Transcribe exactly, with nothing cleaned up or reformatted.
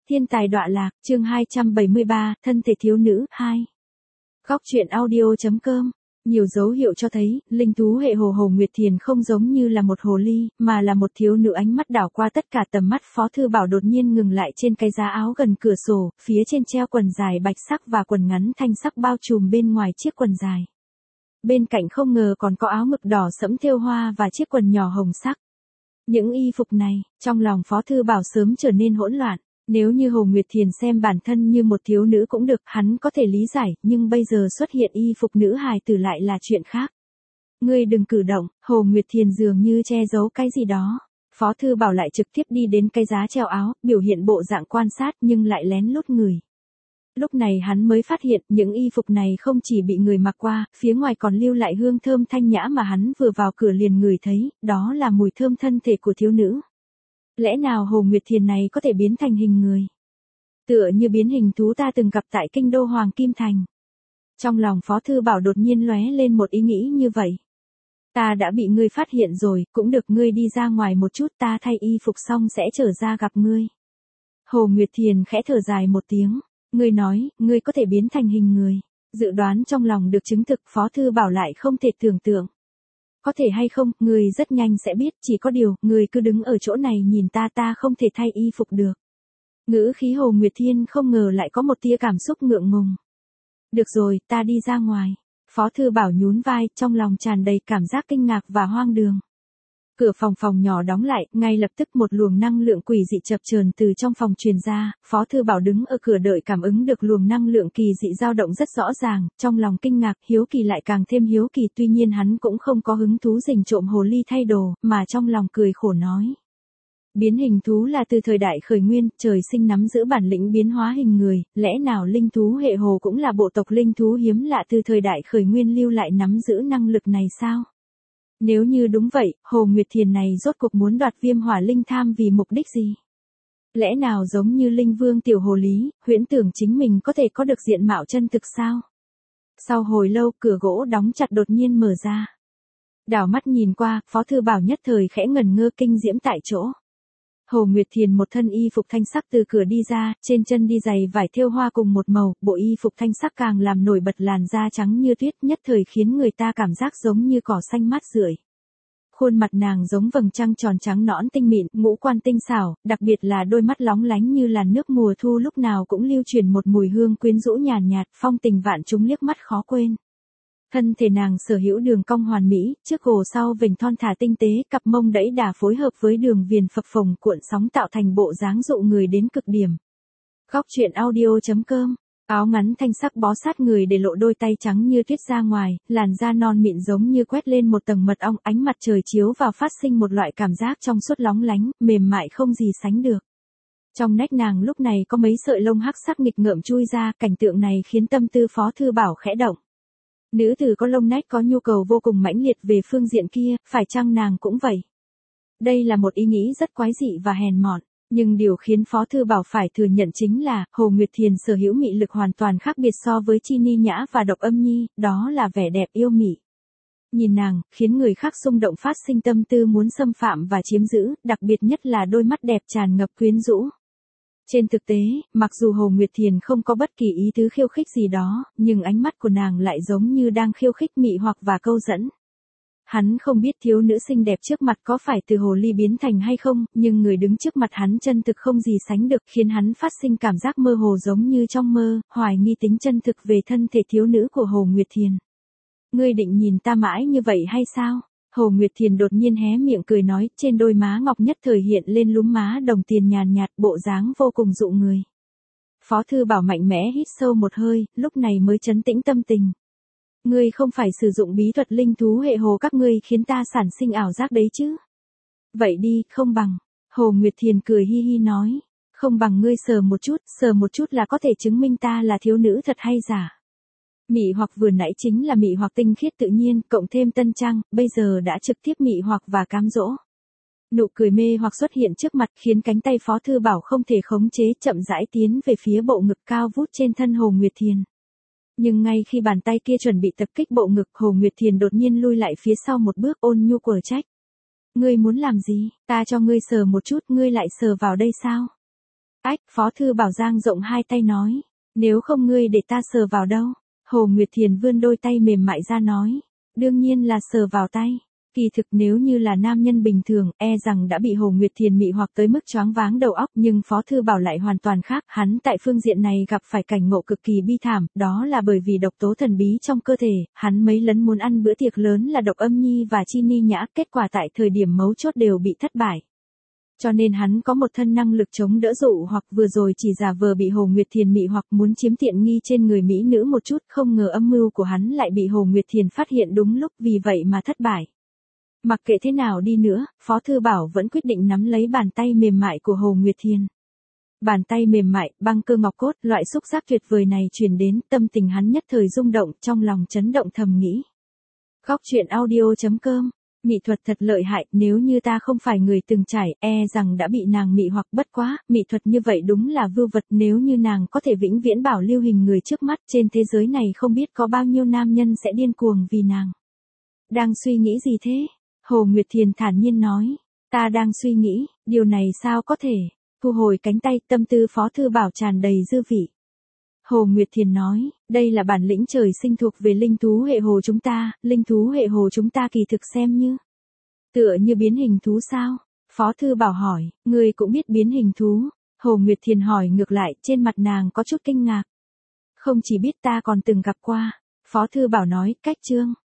Thiên tài đọa lạc, chương hai trăm bảy mươi ba, thân thể thiếu nữ, hai. Góc truyện audio.com. Nhiều dấu hiệu cho thấy, linh thú hệ hồ Hồ Nguyệt Thiền không giống như là một hồ ly, mà là một thiếu nữ. Ánh mắt đảo qua tất cả tầm mắt Phó Thư Bảo đột nhiên ngừng lại trên cái giá áo gần cửa sổ, phía trên treo quần dài bạch sắc và quần ngắn thanh sắc bao trùm bên ngoài chiếc quần dài. Bên cạnh không ngờ còn có áo ngực đỏ sẫm thêu hoa và chiếc quần nhỏ hồng sắc. Những y phục này, trong lòng Phó Thư Bảo sớm trở nên hỗn loạn. Nếu như Hồ Nguyệt Thiền xem bản thân như một thiếu nữ cũng được, hắn có thể lý giải, nhưng bây giờ xuất hiện y phục nữ hài tử lại là chuyện khác. Ngươi đừng cử động, Hồ Nguyệt Thiền dường như che giấu cái gì đó. Phó Thư Bảo lại trực tiếp đi đến cái giá treo áo, biểu hiện bộ dạng quan sát nhưng lại lén lút người. Lúc này hắn mới phát hiện những y phục này không chỉ bị người mặc qua, phía ngoài còn lưu lại hương thơm thanh nhã mà hắn vừa vào cửa liền ngửi thấy, đó là mùi thơm thân thể của thiếu nữ. Lẽ nào Hồ Nguyệt Thiền này có thể biến thành hình người? Tựa như biến hình thú ta từng gặp tại kinh đô Hoàng Kim Thành. Trong lòng Phó Thư Bảo đột nhiên lóe lên một ý nghĩ như vậy. Ta đã bị ngươi phát hiện rồi, cũng được, ngươi đi ra ngoài một chút, ta thay y phục xong sẽ trở ra gặp ngươi. Hồ Nguyệt Thiền khẽ thở dài một tiếng. Ngươi nói, ngươi có thể biến thành hình người. Dự đoán trong lòng được chứng thực, Phó Thư Bảo lại không thể tưởng tượng. Có thể hay không, ngươi rất nhanh sẽ biết, chỉ có điều, ngươi cứ đứng ở chỗ này nhìn ta, ta không thể thay y phục được. Ngữ khí Hồ Nguyệt Thiên không ngờ lại có một tia cảm xúc ngượng ngùng. Được rồi, ta đi ra ngoài. Phó Thư Bảo nhún vai, trong lòng tràn đầy cảm giác kinh ngạc và hoang đường. Cửa phòng phòng nhỏ đóng lại, ngay lập tức một luồng năng lượng quỷ dị chập chờn từ trong phòng truyền ra, Phó Thư Bảo đứng ở cửa đợi cảm ứng được luồng năng lượng kỳ dị dao động rất rõ ràng, trong lòng kinh ngạc, hiếu kỳ lại càng thêm hiếu kỳ, tuy nhiên hắn cũng không có hứng thú rình trộm hồ ly thay đồ, mà trong lòng cười khổ nói. Biến hình thú là từ thời đại khởi nguyên, trời sinh nắm giữ bản lĩnh biến hóa hình người, lẽ nào linh thú hệ hồ cũng là bộ tộc linh thú hiếm lạ từ thời đại khởi nguyên lưu lại nắm giữ năng lực này sao? Nếu như đúng vậy, Hồ Nguyệt Thiền này rốt cuộc muốn đoạt viêm hỏa linh tham vì mục đích gì? Lẽ nào giống như linh vương tiểu hồ lý, huyễn tưởng chính mình có thể có được diện mạo chân thực sao? Sau hồi lâu, cửa gỗ đóng chặt đột nhiên mở ra. Đảo mắt nhìn qua, Phó Thư Bảo nhất thời khẽ ngẩn ngơ kinh diễm tại chỗ. Hồ Nguyệt Thiền một thân y phục thanh sắc từ cửa đi ra, trên chân đi giày vải thêu hoa cùng một màu, bộ y phục thanh sắc càng làm nổi bật làn da trắng như tuyết, nhất thời khiến người ta cảm giác giống như cỏ xanh mát rượi. Khuôn mặt nàng giống vầng trăng tròn trắng nõn tinh mịn, ngũ quan tinh xảo, đặc biệt là đôi mắt lóng lánh như làn nước mùa thu lúc nào cũng lưu truyền một mùi hương quyến rũ nhàn nhạt, phong tình vạn chúng liếc mắt khó quên. Thân thể nàng sở hữu đường cong hoàn mỹ, trước gồ sau vểnh thon thả tinh tế, cặp mông đẫy đà phối hợp với đường viền phập phồng cuộn sóng tạo thành bộ dáng dụ người đến cực điểm. Góc truyện audio.com. Áo ngắn thanh sắc bó sát người để lộ đôi tay trắng như tuyết ra ngoài, làn da non mịn giống như quét lên một tầng mật ong, ánh mặt trời chiếu vào phát sinh một loại cảm giác trong suốt lóng lánh, mềm mại không gì sánh được. Trong nách nàng lúc này có mấy sợi lông hắc sắc nghịch ngợm chui ra, cảnh tượng này khiến tâm tư Phó Thư Bảo khẽ động. Nữ tử có lông nách có nhu cầu vô cùng mãnh liệt về phương diện kia, phải chăng nàng cũng vậy? Đây là một ý nghĩ rất quái dị và hèn mọn, nhưng điều khiến Phó Thư Bảo phải thừa nhận chính là, Hồ Nguyệt Thiền sở hữu mị lực hoàn toàn khác biệt so với Chi Ni Nhã và Độc Âm Nhi, đó là vẻ đẹp yêu mị. Nhìn nàng, khiến người khác xung động phát sinh tâm tư muốn xâm phạm và chiếm giữ, đặc biệt nhất là đôi mắt đẹp tràn ngập quyến rũ. Trên thực tế, mặc dù Hồ Nguyệt Thiền không có bất kỳ ý tứ khiêu khích gì đó, nhưng ánh mắt của nàng lại giống như đang khiêu khích mị hoặc và câu dẫn. Hắn không biết thiếu nữ xinh đẹp trước mặt có phải từ hồ ly biến thành hay không, nhưng người đứng trước mặt hắn chân thực không gì sánh được, khiến hắn phát sinh cảm giác mơ hồ giống như trong mơ, hoài nghi tính chân thực về thân thể thiếu nữ của Hồ Nguyệt Thiền. Ngươi định nhìn ta mãi như vậy hay sao? Hồ Nguyệt Thiền đột nhiên hé miệng cười nói, trên đôi má ngọc nhất thời hiện lên lúm má đồng tiền nhàn nhạt, bộ dáng vô cùng dụ người. Phó Thư Bảo mạnh mẽ hít sâu một hơi, lúc này mới trấn tĩnh tâm tình. Ngươi không phải sử dụng bí thuật linh thú hệ hồ các ngươi khiến ta sản sinh ảo giác đấy chứ? Vậy đi, không bằng. Hồ Nguyệt Thiền cười hi hi nói, không bằng ngươi sờ một chút, sờ một chút là có thể chứng minh ta là thiếu nữ thật hay giả. Mị hoặc vừa nãy chính là mị hoặc tinh khiết tự nhiên, cộng thêm tân trang, bây giờ đã trực tiếp mị hoặc và cám dỗ. Nụ cười mê hoặc xuất hiện trước mặt khiến cánh tay Phó Thư Bảo không thể khống chế, chậm rãi tiến về phía bộ ngực cao vút trên thân Hồ Nguyệt Thiền. Nhưng ngay khi bàn tay kia chuẩn bị tập kích bộ ngực, Hồ Nguyệt Thiền đột nhiên lui lại phía sau một bước, ôn nhu quở trách. Ngươi muốn làm gì, ta cho ngươi sờ một chút, ngươi lại sờ vào đây sao? Ách, Phó Thư Bảo dang rộng hai tay nói. Nếu không ngươi để ta sờ vào đâu? Hồ Nguyệt Thiền vươn đôi tay mềm mại ra nói. Đương nhiên là sờ vào tay. Kỳ thực nếu như là nam nhân bình thường, e rằng đã bị Hồ Nguyệt Thiền mị hoặc tới mức choáng váng đầu óc, nhưng Phó Thư Bảo lại hoàn toàn khác, hắn tại phương diện này gặp phải cảnh ngộ cực kỳ bi thảm, đó là bởi vì độc tố thần bí trong cơ thể, hắn mấy lần muốn ăn bữa tiệc lớn là độc âm nhi và chi ni nhã, kết quả tại thời điểm mấu chốt đều bị thất bại. Cho nên hắn có một thân năng lực chống đỡ dụ hoặc vừa rồi chỉ giả vờ bị Hồ Nguyệt Thiền mị hoặc muốn chiếm tiện nghi trên người mỹ nữ một chút, không ngờ âm mưu của hắn lại bị Hồ Nguyệt Thiền phát hiện đúng lúc, vì vậy mà thất bại. Mặc kệ thế nào đi nữa, Phó Thư Bảo vẫn quyết định nắm lấy bàn tay mềm mại của Hồ Nguyệt Thiền. Bàn tay mềm mại, băng cơ ngọc cốt, loại xúc giác tuyệt vời này truyền đến, tâm tình hắn nhất thời rung động, trong lòng chấn động thầm nghĩ. Góc truyện audio.com, mỹ thuật thật lợi hại, nếu như ta không phải người từng trải, e rằng đã bị nàng mị hoặc, bất quá, mỹ thuật như vậy đúng là vưu vật, nếu như nàng có thể vĩnh viễn bảo lưu hình người trước mắt, trên thế giới này không biết có bao nhiêu nam nhân sẽ điên cuồng vì nàng. Đang suy nghĩ gì thế? Hồ Nguyệt Thiền thản nhiên nói, ta đang suy nghĩ, điều này sao có thể, thu hồi cánh tay, tâm tư Phó Thư Bảo tràn đầy dư vị. Hồ Nguyệt Thiền nói, đây là bản lĩnh trời sinh thuộc về linh thú hệ hồ chúng ta, linh thú hệ hồ chúng ta kỳ thực xem như, tựa như biến hình thú sao? Phó Thư Bảo hỏi, ngươi cũng biết biến hình thú, Hồ Nguyệt Thiền hỏi ngược lại, trên mặt nàng có chút kinh ngạc. Không chỉ biết ta còn từng gặp qua, Phó Thư Bảo nói, cách chương.